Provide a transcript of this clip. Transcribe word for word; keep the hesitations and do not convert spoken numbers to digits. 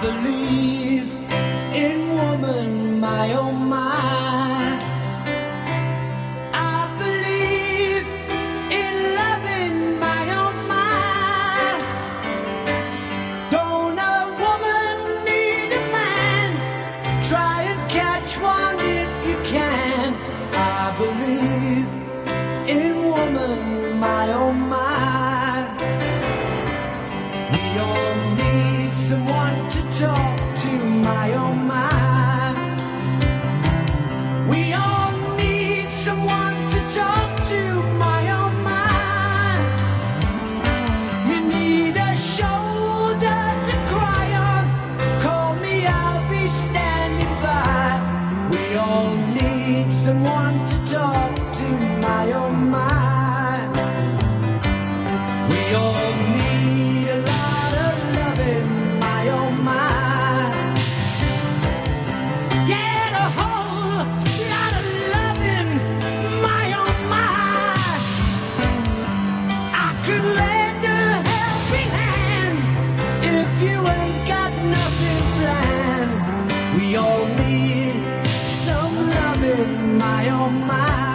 believe in woman, my oh my. I believe in loving, my oh my. Don't a woman need a man? Try and catch one if you can. I believe in woman, my oh my. We all need someone to talk to, my oh my. We all need someone to talk to, my oh my. You need a shoulder to cry on. Call me, I'll be standing by. We all need someone to talk to, my oh my. We all need a lot of loving, my oh my. Get a whole lot of loving, my oh my. I could lend a helping hand if you ain't got nothing planned. We all need some loving, my oh my.